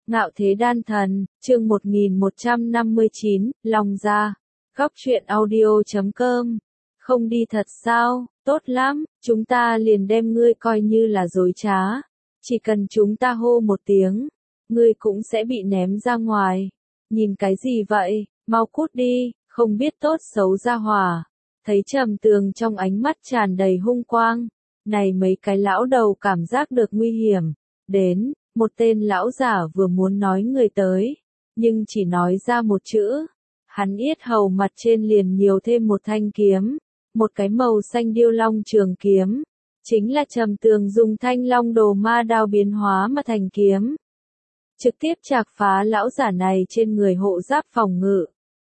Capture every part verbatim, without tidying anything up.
Ngạo thế đan thần, chương một nghìn một trăm năm mươi chín, Long Gia. Góc truyện audio chấm com. Không đi thật sao? Tốt lắm, chúng ta liền đem ngươi coi như là dối trá. Chỉ cần chúng ta hô một tiếng, ngươi cũng sẽ bị ném ra ngoài. Nhìn cái gì vậy? Mau cút đi, không biết tốt xấu ra hỏa. Thấy Trầm Tường trong ánh mắt tràn đầy hung quang. Này mấy cái lão đầu cảm giác được nguy hiểm. Đến, một tên lão giả vừa muốn nói người tới, nhưng chỉ nói ra một chữ. Hắn yết hầu mặt trên liền nhiều thêm một thanh kiếm, một cái màu xanh điêu long trường kiếm. Chính là Trầm Tường dùng thanh long đồ ma đao biến hóa mà thành kiếm. Trực tiếp chạc phá lão giả này trên người hộ giáp phòng ngự.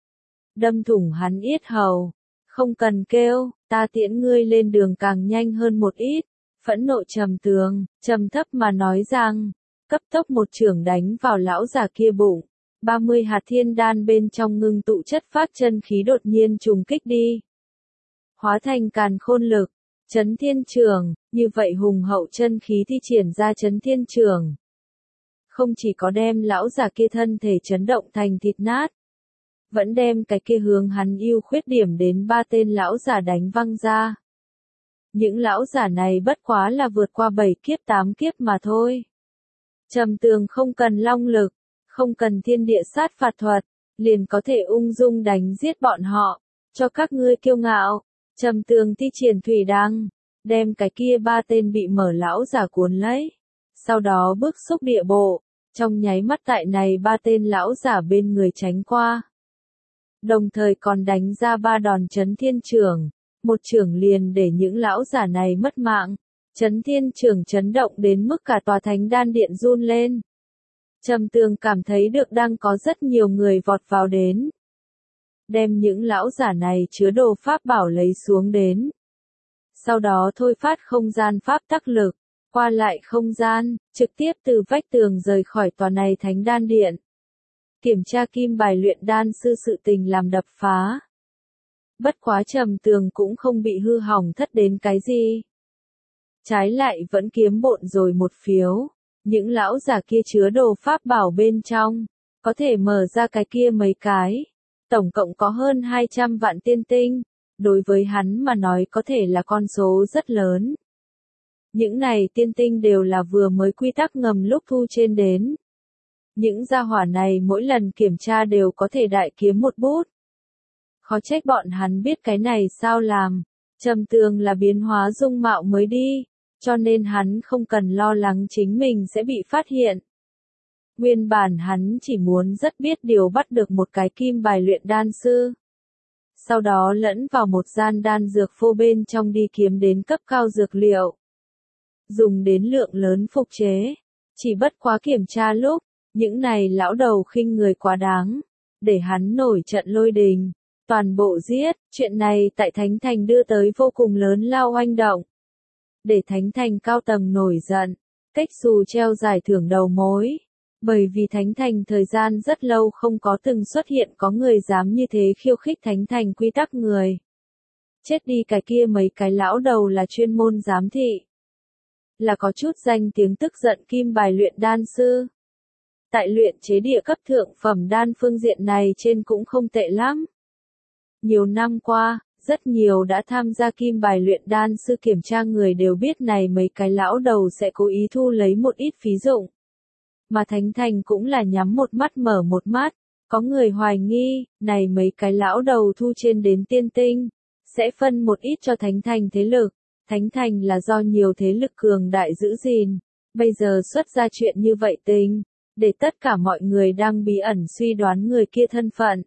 Đâm thủng hắn yết hầu. Không cần kêu, ta tiễn ngươi lên đường càng nhanh hơn một ít. Phẫn nộ Trầm Tường, trầm thấp mà nói rằng, cấp tốc một chưởng đánh vào lão già kia bụng. ba mươi hạt thiên đan bên trong ngưng tụ chất phát chân khí đột nhiên trùng kích đi. Hóa thành càn khôn lực, chấn thiên trường, như vậy hùng hậu chân khí thi triển ra chấn thiên trường. Không chỉ có đem lão già kia thân thể chấn động thành thịt nát, vẫn đem cái kia hướng hắn yêu khuyết điểm đến ba tên lão già đánh văng ra. Những lão giả này bất quá là vượt qua bảy kiếp tám kiếp mà thôi. Trầm Tường không cần long lực, không cần thiên địa sát phạt thuật, liền có thể ung dung đánh giết bọn họ. Cho các ngươi kiêu ngạo, Trầm Tường thi triển thủy đăng, đem cái kia ba tên bị mở lão giả cuốn lấy. Sau đó bước xúc địa bộ, trong nháy mắt tại này ba tên lão giả bên người tránh qua. Đồng thời còn đánh ra ba đòn chấn thiên trường, một trường liền để những lão giả này mất mạng. Chấn thiên trường chấn động đến mức cả tòa thánh đan điện run lên. Trầm Tường cảm thấy được đang có rất nhiều người vọt vào đến. Đem những lão giả này chứa đồ pháp bảo lấy xuống đến. Sau đó thôi phát không gian pháp tắc lực, qua lại không gian, trực tiếp từ vách tường rời khỏi tòa này thánh đan điện. Kiểm tra kim bài luyện đan sư sự tình làm đập phá. Bất quá Trầm Tường cũng không bị hư hỏng thất đến cái gì. Trái lại vẫn kiếm bộn rồi một phiếu. Những lão giả kia chứa đồ pháp bảo bên trong, có thể mở ra cái kia mấy cái. Tổng cộng có hơn hai trăm vạn tiên tinh. Đối với hắn mà nói có thể là con số rất lớn. Những này tiên tinh đều là vừa mới quy tắc ngầm lúc thu trên đến. Những gia hỏa này mỗi lần kiểm tra đều có thể đại kiếm một bút. Khó trách bọn hắn biết cái này sao làm. Trầm Tường là biến hóa dung mạo mới đi, cho nên hắn không cần lo lắng chính mình sẽ bị phát hiện. Nguyên bản hắn chỉ muốn rất biết điều bắt được một cái kim bài luyện đan sư. Sau đó lẫn vào một gian đan dược phô bên trong đi kiếm đến cấp cao dược liệu. Dùng đến lượng lớn phục chế. Chỉ bất quá kiểm tra lúc, những này lão đầu khinh người quá đáng. Để hắn nổi trận lôi đình. Toàn bộ giết, chuyện này tại Thánh Thành đưa tới vô cùng lớn lao oanh động. Để Thánh Thành cao tầng nổi giận, cách xù treo giải thưởng đầu mối. Bởi vì Thánh Thành thời gian rất lâu không có từng xuất hiện có người dám như thế khiêu khích Thánh Thành quy tắc người. Chết đi cái kia mấy cái lão đầu là chuyên môn giám thị. Là có chút danh tiếng tức giận kim bài luyện đan sư. Tại luyện chế địa cấp thượng phẩm đan phương diện này trên cũng không tệ lắm. Nhiều năm qua, rất nhiều đã tham gia kim bài luyện đan sư kiểm tra người đều biết này mấy cái lão đầu sẽ cố ý thu lấy một ít phí dụng. Mà Thánh Thành cũng là nhắm một mắt mở một mắt, có người hoài nghi, này mấy cái lão đầu thu trên đến tiên tinh, sẽ phân một ít cho Thánh Thành thế lực. Thánh Thành là do nhiều thế lực cường đại giữ gìn, bây giờ xuất ra chuyện như vậy tình, để tất cả mọi người đang bí ẩn suy đoán người kia thân phận.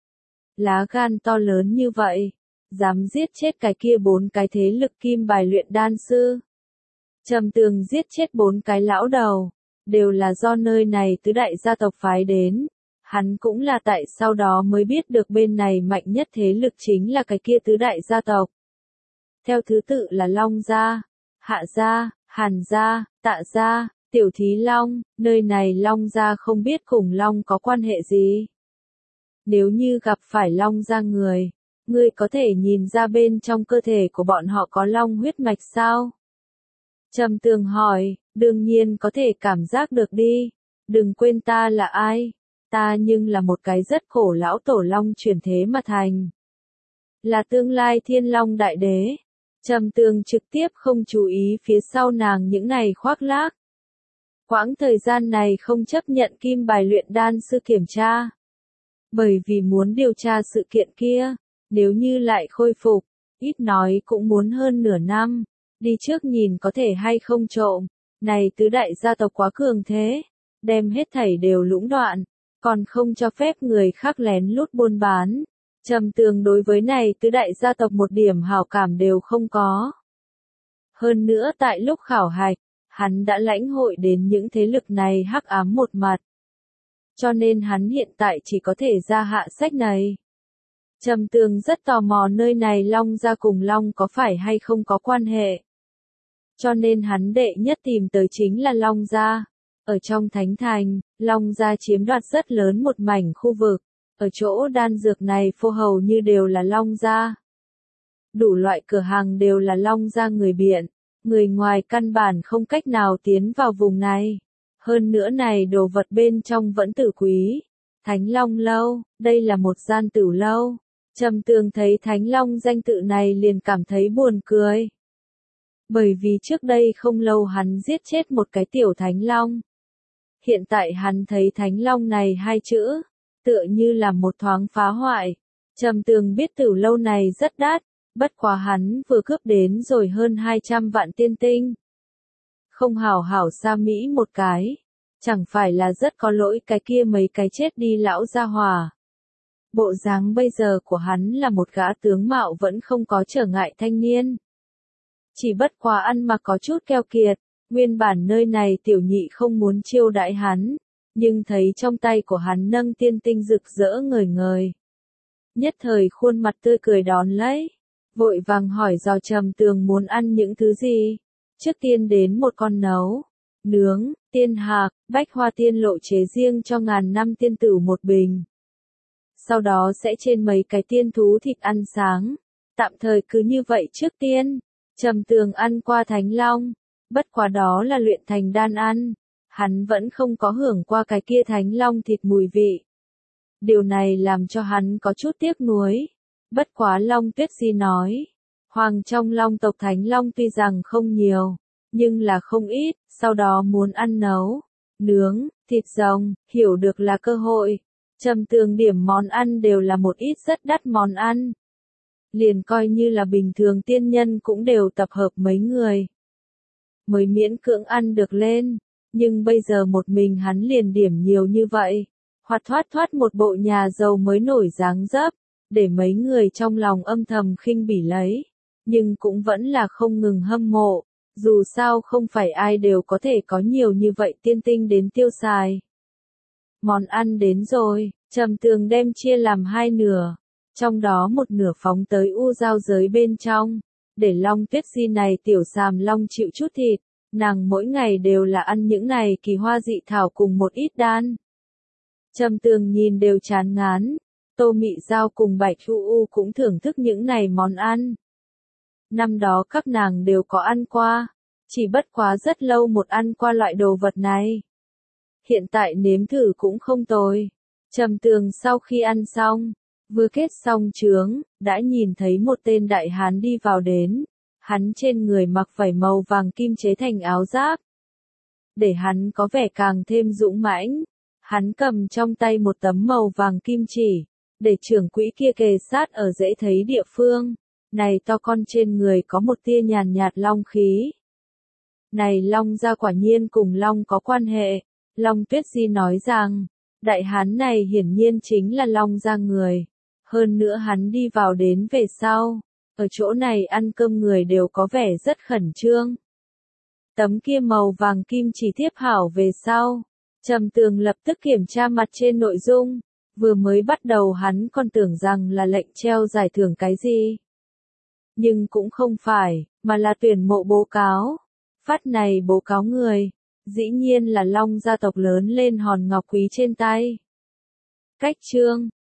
Lá gan to lớn như vậy, dám giết chết cái kia bốn cái thế lực kim bài luyện đan sư. Trầm Tường giết chết bốn cái lão đầu, đều là do nơi này tứ đại gia tộc phái đến. Hắn cũng là tại sau đó mới biết được bên này mạnh nhất thế lực chính là cái kia tứ đại gia tộc. Theo thứ tự là Long Gia, Hạ Gia, Hàn Gia, Tạ Gia, Tiểu Thí Long, nơi này Long Gia không biết cùng Long có quan hệ gì. Nếu như gặp phải Long Gia người, ngươi có thể nhìn ra bên trong cơ thể của bọn họ có long huyết mạch sao? Trầm Tường hỏi, đương nhiên có thể cảm giác được đi. Đừng quên ta là ai, ta nhưng là một cái rất khổ lão tổ long chuyển thế mà thành. Là tương lai thiên long đại đế. Trầm Tường trực tiếp không chú ý phía sau nàng những ngày khoác lác. Quãng thời gian này không chấp nhận kim bài luyện đan sư kiểm tra. Bởi vì muốn điều tra sự kiện kia, nếu như lại khôi phục, ít nói cũng muốn hơn nửa năm, đi trước nhìn có thể hay không trộm. Này tứ đại gia tộc quá cường thế, đem hết thảy đều lũng đoạn, còn không cho phép người khác lén lút buôn bán. Trầm Tường đối với này tứ đại gia tộc một điểm hảo cảm đều không có. Hơn nữa tại lúc khảo hạch, hắn đã lãnh hội đến những thế lực này hắc ám một mặt. Cho nên hắn hiện tại chỉ có thể ra hạ sách này. Trầm Tường rất tò mò nơi này Long gia cùng Long có phải hay không có quan hệ. Cho nên hắn đệ nhất tìm tới chính là Long gia. Ở trong Thánh Thành, Long gia chiếm đoạt rất lớn một mảnh khu vực. Ở chỗ đan dược này phô hầu như đều là Long gia. Đủ loại cửa hàng đều là Long gia người biện. Người ngoài căn bản không cách nào tiến vào vùng này. Hơn nữa này đồ vật bên trong vẫn tử quý. Thánh Long lâu, đây là một gian tử lâu. Trầm Tường thấy Thánh Long danh tự này liền cảm thấy buồn cười. Bởi vì trước đây không lâu hắn giết chết một cái tiểu Thánh Long. Hiện tại hắn thấy Thánh Long này hai chữ, tựa như là một thoáng phá hoại. Trầm Tường biết tử lâu này rất đắt, bất quá hắn vừa cướp đến rồi hơn hai trăm vạn tiên tinh. Không hảo hảo xa Mỹ một cái, chẳng phải là rất có lỗi cái kia mấy cái chết đi lão gia hỏa. Bộ dáng bây giờ của hắn là một gã tướng mạo vẫn không có trở ngại thanh niên. Chỉ bất quá ăn mặc có chút keo kiệt, nguyên bản nơi này tiểu nhị không muốn chiêu đãi hắn, nhưng thấy trong tay của hắn nâng tiên tinh rực rỡ ngời ngời. Nhất thời khuôn mặt tươi cười đón lấy, vội vàng hỏi dò Trầm Tường muốn ăn những thứ gì. Trước tiên đến một con nấu, nướng, tiên hạc, bách hoa tiên lộ chế riêng cho ngàn năm tiên tử một bình. Sau đó sẽ trên mấy cái tiên thú thịt ăn sáng. Tạm thời cứ như vậy trước tiên. Trầm Tường ăn qua Thánh Long, bất quá đó là luyện thành đan ăn. Hắn vẫn không có hưởng qua cái kia Thánh Long thịt mùi vị. Điều này làm cho hắn có chút tiếc nuối. Bất quá Long Tuyết Di nói, hoàng trong Long tộc Thánh Long tuy rằng không nhiều, nhưng là không ít, sau đó muốn ăn nấu, nướng, thịt rồng, hiểu được là cơ hội. Trầm Tường điểm món ăn đều là một ít rất đắt món ăn. Liền coi như là bình thường tiên nhân cũng đều tập hợp mấy người. Mới miễn cưỡng ăn được lên, nhưng bây giờ một mình hắn liền điểm nhiều như vậy. Hoạt thoát thoát một bộ nhà giàu mới nổi dáng dấp, để mấy người trong lòng âm thầm khinh bỉ lấy. Nhưng cũng vẫn là không ngừng hâm mộ, dù sao không phải ai đều có thể có nhiều như vậy tiên tinh đến tiêu xài. Món ăn đến rồi, Trầm Tường đem chia làm hai nửa, trong đó một nửa phóng tới u giao giới bên trong, để Long Tuyết Di này tiểu sàm long chịu chút thịt, nàng mỗi ngày đều là ăn những này kỳ hoa dị thảo cùng một ít đan. Trầm Tường nhìn đều chán ngán, Tô Mị Giao cùng Bạch U U cũng thưởng thức những này món ăn. Năm đó các nàng đều có ăn qua, chỉ bất quá rất lâu một ăn qua loại đồ vật này. Hiện tại nếm thử cũng không tồi. Trầm Tường sau khi ăn xong, vừa kết xong chướng, đã nhìn thấy một tên đại hán đi vào đến. Hắn trên người mặc vải màu vàng kim chế thành áo giáp. Để hắn có vẻ càng thêm dũng mãnh, hắn cầm trong tay một tấm màu vàng kim chỉ, để trưởng quỹ kia kề sát ở dễ thấy địa phương. Này to con trên người có một tia nhàn nhạt long khí. Này Long gia quả nhiên cùng Long có quan hệ. Long Tuyết Di nói rằng, đại hán này hiển nhiên chính là Long gia người. Hơn nữa hắn đi vào đến về sau, ở chỗ này ăn cơm người đều có vẻ rất khẩn trương. Tấm kia màu vàng kim chỉ tiếp hảo về sau, Trầm Tường lập tức kiểm tra mặt trên nội dung, vừa mới bắt đầu hắn còn tưởng rằng là lệnh treo giải thưởng cái gì. Nhưng cũng không phải, mà là tuyển mộ báo cáo. Phát này báo cáo người, dĩ nhiên là Long gia tộc lớn lên hòn ngọc quý trên tay. Cách chương